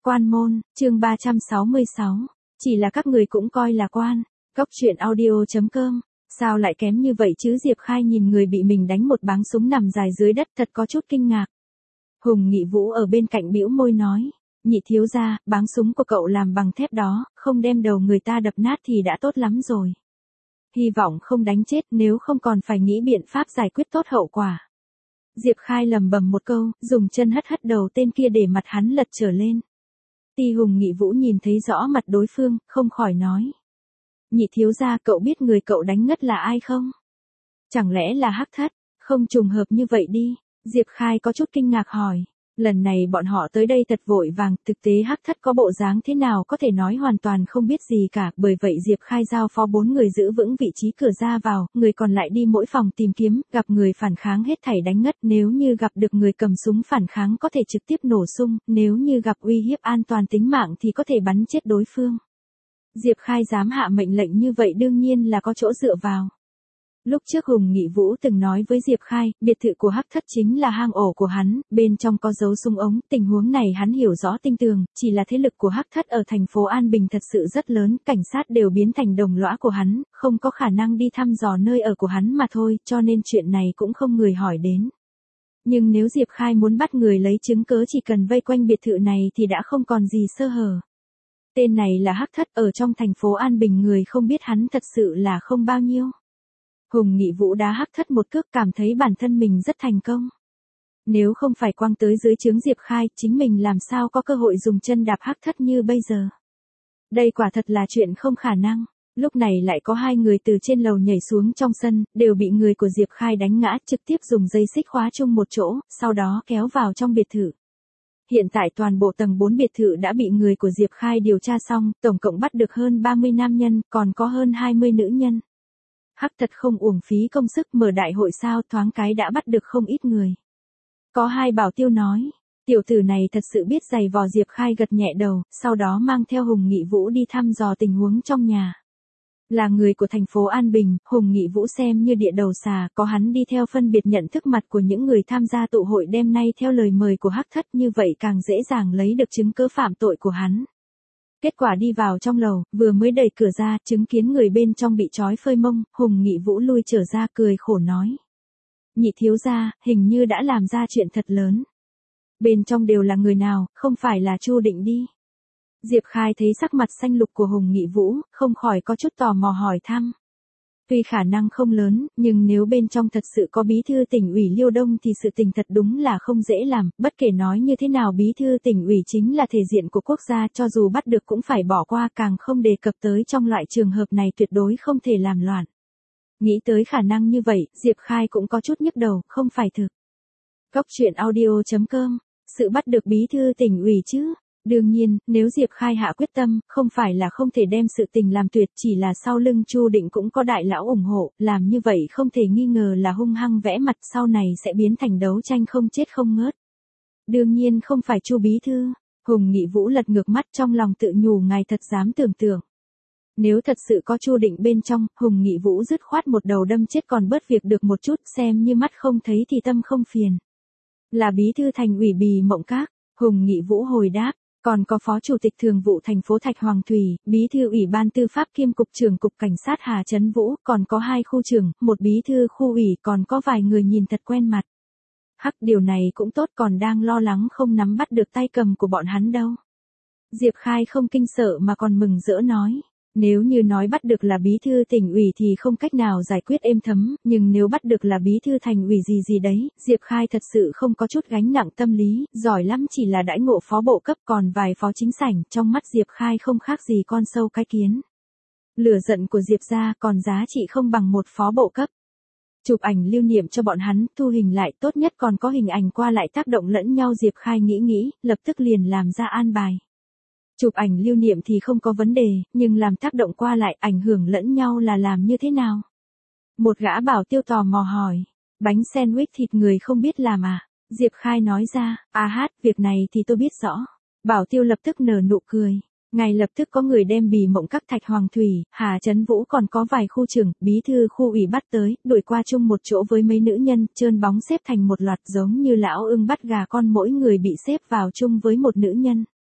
Quan môn, chương 366. Chỉ là các người cũng coi là quan. Cốc truyện audio.com. Sao lại kém như vậy chứ? Diệp Khai nhìn người bị mình đánh một báng súng nằm dài dưới đất thật có chút kinh ngạc. Hùng Nghị Vũ ở bên cạnh bĩu môi nói. Nhị thiếu gia, báng súng của cậu làm bằng thép đó, không đem đầu người ta đập nát thì đã tốt lắm rồi. Hy vọng không đánh chết, nếu không còn phải nghĩ biện pháp giải quyết tốt hậu quả. Diệp Khai lầm bầm một câu, dùng chân hất hất đầu tên kia để mặt hắn lật trở lên. Ti Hùng Nghị Vũ nhìn thấy rõ mặt đối phương, không khỏi nói. Nhị thiếu gia, cậu biết người cậu đánh ngất là ai không? Chẳng lẽ là Hắc Thất? Không trùng hợp như vậy đi. Diệp Khai có chút kinh ngạc hỏi. Lần này bọn họ tới đây thật vội vàng, thực tế Hắc Thất có bộ dáng thế nào có thể nói hoàn toàn không biết gì cả, bởi vậy Diệp Khai giao phó 4 người giữ vững vị trí cửa ra vào, người còn lại đi mỗi phòng tìm kiếm, gặp người phản kháng hết thảy đánh ngất, nếu như gặp được người cầm súng phản kháng có thể trực tiếp nổ sung, nếu như gặp uy hiếp an toàn tính mạng thì có thể bắn chết đối phương. Diệp Khai dám hạ mệnh lệnh như vậy đương nhiên là có chỗ dựa vào. Lúc trước Hùng Nghị Vũ từng nói với Diệp Khai, biệt thự của Hắc Thất chính là hang ổ của hắn, bên trong có dấu súng ống, tình huống này hắn hiểu rõ tinh tường, chỉ là thế lực của Hắc Thất ở thành phố An Bình thật sự rất lớn, cảnh sát đều biến thành đồng lõa của hắn, không có khả năng đi thăm dò nơi ở của hắn mà thôi, cho nên chuyện này cũng không người hỏi đến. Nhưng nếu Diệp Khai muốn bắt người lấy chứng cớ chỉ cần vây quanh biệt thự này thì đã không còn gì sơ hở. Tên này là Hắc Thất, ở trong thành phố An Bình người không biết hắn thật sự là không bao nhiêu. Hùng Nghị Vũ đá Hắc Thất một cước, cảm thấy bản thân mình rất thành công. Nếu không phải quăng tới dưới trướng Diệp Khai, chính mình làm sao có cơ hội dùng chân đạp Hắc Thất như bây giờ. Đây quả thật là chuyện không khả năng. Lúc này lại có 2 người từ trên lầu nhảy xuống trong sân, đều bị người của Diệp Khai đánh ngã, trực tiếp dùng dây xích khóa chung một chỗ, sau đó kéo vào trong biệt thự. Hiện tại toàn bộ tầng 4 biệt thự đã bị người của Diệp Khai điều tra xong, tổng cộng bắt được hơn 30 nam nhân, còn có hơn 20 nữ nhân. Hắc Thất không uổng phí công sức mở đại hội sao, thoáng cái đã bắt được không ít người. Có 2 bảo tiêu nói, tiểu tử này thật sự biết giày vò. Diệp Khai gật nhẹ đầu, sau đó mang theo Hùng Nghị Vũ đi thăm dò tình huống trong nhà. Là người của thành phố An Bình, Hùng Nghị Vũ xem như địa đầu xà, có hắn đi theo phân biệt nhận thức mặt của những người tham gia tụ hội đêm nay theo lời mời của Hắc Thất, như vậy càng dễ dàng lấy được chứng cứ phạm tội của hắn. Kết quả đi vào trong lầu, vừa mới đẩy cửa ra, chứng kiến người bên trong bị trói phơi mông, Hùng Nghị Vũ lui trở ra cười khổ nói. Nhị thiếu gia, hình như đã làm ra chuyện thật lớn. Bên trong đều là người nào, không phải là Chu Định đi. Diệp Khai thấy sắc mặt xanh lục của Hùng Nghị Vũ, không khỏi có chút tò mò hỏi thăm. Tuy khả năng không lớn, nhưng nếu bên trong thật sự có bí thư tỉnh ủy Liêu Đông thì sự tình thật đúng là không dễ làm, bất kể nói như thế nào bí thư tỉnh ủy chính là thể diện của quốc gia, cho dù bắt được cũng phải bỏ qua, càng không đề cập tới trong loại trường hợp này tuyệt đối không thể làm loạn. Nghĩ tới khả năng như vậy, Diệp Khai cũng có chút nhức đầu, không phải thực. Cốc truyện audio.com, sự bắt được bí thư tỉnh ủy chứ? Đương nhiên, nếu Diệp Khai hạ quyết tâm, không phải là không thể đem sự tình làm tuyệt, chỉ là sau lưng Chu Định cũng có đại lão ủng hộ, làm như vậy không thể nghi ngờ là hung hăng vẽ mặt, sau này sẽ biến thành đấu tranh không chết không ngớt. Đương nhiên không phải Chu bí thư. Hùng Nghị Vũ lật ngược mắt, trong lòng tự nhủ ngài thật dám tưởng tượng. Nếu thật sự có Chu Định bên trong, Hùng Nghị Vũ dứt khoát một đầu đâm chết còn bớt việc được một chút, xem như mắt không thấy thì tâm không phiền. Là bí thư thành ủy Bì Mộng Các. Hùng Nghị Vũ hồi đáp. Còn có Phó Chủ tịch Thường vụ thành phố Thạch Hoàng Thủy, Bí thư Ủy ban Tư pháp kiêm Cục trưởng Cục Cảnh sát Hà Trấn Vũ, còn có 2 khu trưởng, 1 bí thư khu ủy, còn có vài người nhìn thật quen mặt. Hắc, điều này cũng tốt, còn đang lo lắng không nắm bắt được tay cầm của bọn hắn đâu. Diệp Khai không kinh sợ mà còn mừng rỡ nói. Nếu như nói bắt được là bí thư tỉnh ủy thì không cách nào giải quyết êm thấm, nhưng nếu bắt được là bí thư thành ủy gì gì đấy, Diệp Khai thật sự không có chút gánh nặng tâm lý, giỏi lắm, chỉ là đãi ngộ phó bộ cấp, còn vài phó chính sảnh, trong mắt Diệp Khai không khác gì con sâu cái kiến. Lửa giận của Diệp gia còn giá trị không bằng một phó bộ cấp. Chụp ảnh lưu niệm cho bọn hắn, thu hình lại, tốt nhất còn có hình ảnh qua lại tác động lẫn nhau. Diệp Khai nghĩ, lập tức liền làm ra an bài. Chụp ảnh lưu niệm thì không có vấn đề, nhưng làm tác động qua lại, ảnh hưởng lẫn nhau là làm như thế nào? Một gã bảo tiêu tò mò hỏi. Bánh sandwich thịt người không biết làm à? Diệp Khai nói ra, việc này thì tôi biết rõ. Bảo tiêu lập tức nở nụ cười. Ngay lập tức có người đem Bì Mộng Các Thạch Hoàng Thủy, Hà Trấn Vũ còn có vài khu trưởng, bí thư khu ủy bắt tới, đuổi qua chung một chỗ với mấy nữ nhân, trơn bóng xếp thành một loạt giống như lão ưng bắt gà con, mỗi người bị xếp vào chung với một nữ nhân.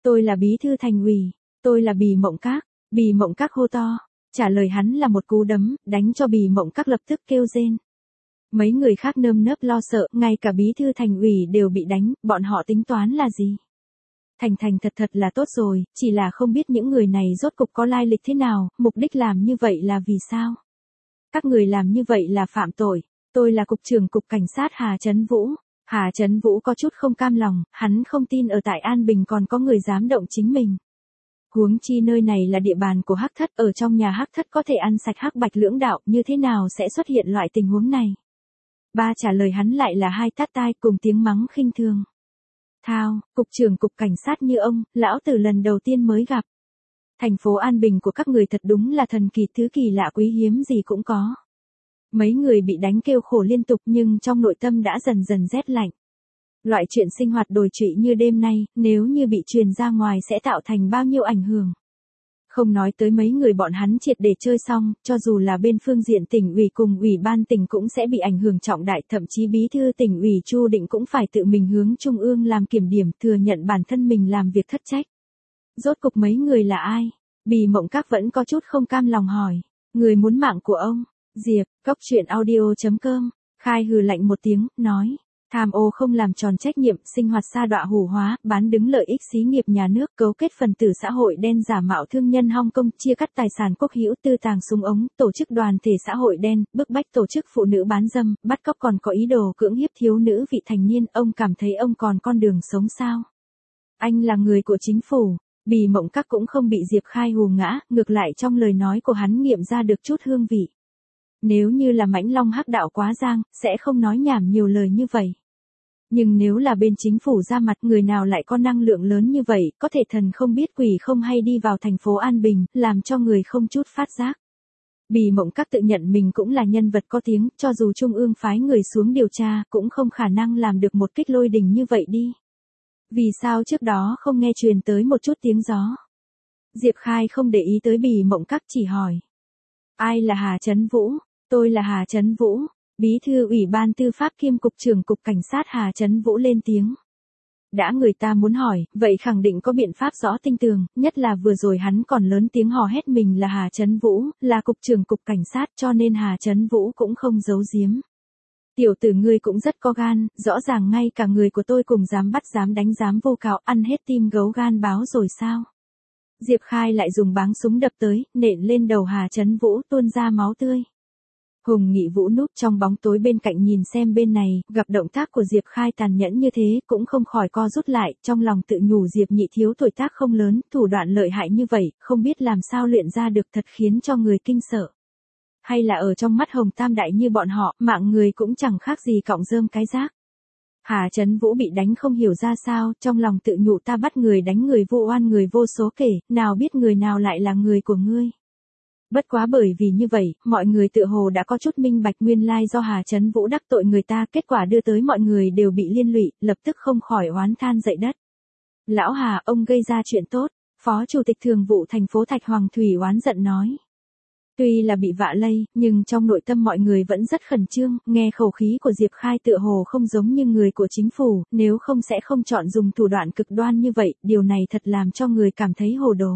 Tôi là bí thư thành ủy, tôi là Bì Mộng Các. Bì Mộng Các hô to, trả lời hắn là một cú đấm, đánh cho Bì Mộng Các lập tức kêu rên. Mấy người khác nơm nớp lo sợ, ngay cả bí thư thành ủy đều bị đánh, bọn họ tính toán là gì? Thành thành thật thật là tốt rồi, chỉ là không biết những người này rốt cục có lai lịch thế nào, mục đích làm như vậy là vì sao? Các người làm như vậy là phạm tội, tôi là cục trưởng cục cảnh sát Hà Chấn Vũ. Hà Chấn Vũ có chút không cam lòng, hắn không tin ở tại An Bình còn có người dám động chính mình. Huống chi nơi này là địa bàn của Hắc Thất, ở trong nhà Hắc Thất có thể ăn sạch hắc bạch lưỡng đạo, như thế nào sẽ xuất hiện loại tình huống này? Ba trả lời hắn lại là hai tát tai cùng tiếng mắng khinh thường. Thao, cục trưởng cục cảnh sát như ông, lão tử lần đầu tiên mới gặp. Thành phố An Bình của các người thật đúng là thần kỳ, thứ kỳ lạ quý hiếm gì cũng có. Mấy người bị đánh kêu khổ liên tục nhưng trong nội tâm đã dần dần rét lạnh. Loại chuyện sinh hoạt đồi trụy như đêm nay, nếu như bị truyền ra ngoài sẽ tạo thành bao nhiêu ảnh hưởng. Không nói tới mấy người bọn hắn triệt để chơi xong, cho dù là bên phương diện tỉnh ủy cùng ủy ban tỉnh cũng sẽ bị ảnh hưởng trọng đại, thậm chí bí thư tỉnh ủy Chu Định cũng phải tự mình hướng trung ương làm kiểm điểm, thừa nhận bản thân mình làm việc thất trách. Rốt cục mấy người là ai? Bì Mộng Các vẫn có chút không cam lòng hỏi. Người muốn mạng của ông. Diệp, Cốc Truyện Audio.com. Khai hừ lạnh một tiếng, nói. Tham ô không làm tròn trách nhiệm, sinh hoạt sa đọa hủ hóa, bán đứng lợi ích xí nghiệp nhà nước, cấu kết phần tử xã hội đen, giả mạo thương nhân Hong Kong, chia cắt tài sản quốc hữu, tư tàng súng ống, tổ chức đoàn thể xã hội đen, bức bách tổ chức phụ nữ bán dâm, bắt cóc, còn có ý đồ cưỡng hiếp thiếu nữ vị thành niên. Ông cảm thấy ông còn con đường sống sao? Anh là người của chính phủ. Bì Mộng Các cũng không bị Diệp Khai hù ngã, ngược lại trong lời nói của hắn nghiệm ra được chút hương vị. Nếu như là Mãnh Long Hắc Đạo quá giang, sẽ không nói nhảm nhiều lời như vậy. Nhưng nếu là bên chính phủ ra mặt, người nào lại có năng lượng lớn như vậy, có thể thần không biết quỷ không hay đi vào thành phố An Bình, làm cho người không chút phát giác. Bì Mộng Các tự nhận mình cũng là nhân vật có tiếng, cho dù Trung ương phái người xuống điều tra, cũng không khả năng làm được một kích lôi đình như vậy đi. Vì sao trước đó không nghe truyền tới một chút tiếng gió? Diệp Khai không để ý tới Bì Mộng Các, chỉ hỏi. Ai là Hà Chấn Vũ? Tôi là Hà Chấn Vũ. Bí thư ủy ban tư pháp kiêm cục trưởng cục cảnh sát Hà Chấn Vũ lên tiếng. Đã người ta muốn hỏi, vậy khẳng định có biện pháp rõ tinh tường, nhất là vừa rồi hắn còn lớn tiếng hò hét mình là Hà Chấn Vũ, là cục trưởng cục cảnh sát, cho nên Hà Chấn Vũ cũng không giấu giếm. Tiểu tử ngươi cũng rất có gan, rõ ràng ngay cả người của tôi cùng dám bắt dám đánh dám vô cáo, ăn hết tim gấu gan báo rồi sao? Diệp Khai lại dùng báng súng đập tới, nện lên đầu Hà Chấn Vũ, tuôn ra máu tươi. Hùng Nghị Vũ núp trong bóng tối bên cạnh nhìn xem bên này, gặp động tác của Diệp Khai tàn nhẫn như thế, cũng không khỏi co rút lại, trong lòng tự nhủ Diệp Nhị thiếu tuổi tác không lớn, thủ đoạn lợi hại như vậy, không biết làm sao luyện ra được, thật khiến cho người kinh sợ. Hay là ở trong mắt Hồng Tam Đại như bọn họ, mạng người cũng chẳng khác gì cọng rơm cái rác. Hà Chấn Vũ bị đánh không hiểu ra sao, trong lòng tự nhủ ta bắt người đánh người vô oan người vô số kể, nào biết người nào lại là người của ngươi. Bất quá bởi vì như vậy, mọi người tự hồ đã có chút minh bạch nguyên lai do Hà Chấn Vũ đắc tội người ta, kết quả đưa tới mọi người đều bị liên lụy, lập tức không khỏi oán than dậy đất. Lão Hà, ông gây ra chuyện tốt, Phó Chủ tịch Thường vụ thành phố Thạch Hoàng Thủy oán giận nói. Tuy là bị vạ lây, nhưng trong nội tâm mọi người vẫn rất khẩn trương, nghe khẩu khí của Diệp Khai tựa hồ không giống như người của chính phủ, nếu không sẽ không chọn dùng thủ đoạn cực đoan như vậy, điều này thật làm cho người cảm thấy hồ đồ.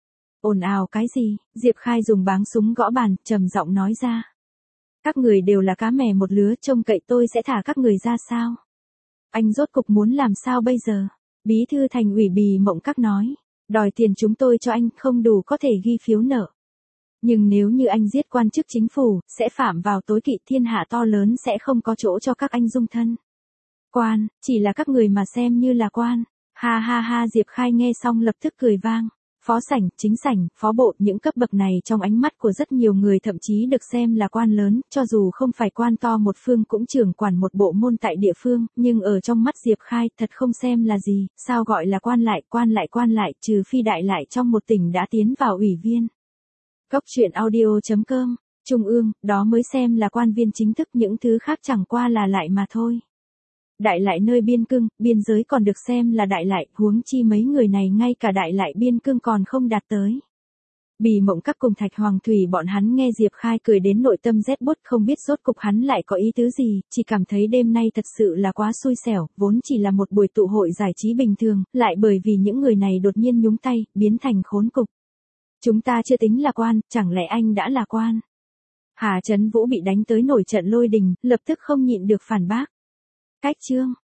Ồn ào cái gì? Diệp Khai dùng báng súng gõ bàn, trầm giọng nói ra. Các người đều là cá mè một lứa, trông cậy tôi sẽ thả các người ra sao? Anh rốt cục muốn làm sao bây giờ? Bí thư thành ủy Bì Mộng Các nói. Đòi tiền chúng tôi cho anh không đủ có thể ghi phiếu nợ. Nhưng nếu như anh giết quan chức chính phủ, sẽ phạm vào tối kỵ, thiên hạ to lớn sẽ không có chỗ cho các anh dung thân. Quan, chỉ là các người mà xem như là quan. Ha ha ha, Diệp Khai nghe xong lập tức cười vang. Phó sảnh, chính sảnh, phó bộ, những cấp bậc này trong ánh mắt của rất nhiều người thậm chí được xem là quan lớn, cho dù không phải quan to một phương cũng trưởng quản một bộ môn tại địa phương, nhưng ở trong mắt Diệp Khai thật không xem là gì, sao gọi là quan lại, trừ phi đại lại trong một tỉnh đã tiến vào ủy viên. Cốc Truyện Audio.com, Trung ương, đó mới xem là quan viên chính thức, những thứ khác chẳng qua là lại mà thôi. Đại lại nơi biên cương, biên giới còn được xem là đại lại, huống chi mấy người này ngay cả đại lại biên cương còn không đạt tới. Bì Mộng Các cùng Thạch Hoàng Thủy bọn hắn nghe Diệp Khai cười đến nội tâm rét buốt, không biết rốt cục hắn lại có ý tứ gì, chỉ cảm thấy đêm nay thật sự là quá xui xẻo, vốn chỉ là một buổi tụ hội giải trí bình thường, lại bởi vì những người này đột nhiên nhúng tay, biến thành khốn cục. Chúng ta chưa tính là quan, chẳng lẽ anh đã là quan? Hà Chấn Vũ bị đánh tới nổi trận lôi đình, lập tức không nhịn được phản bác. Cách chương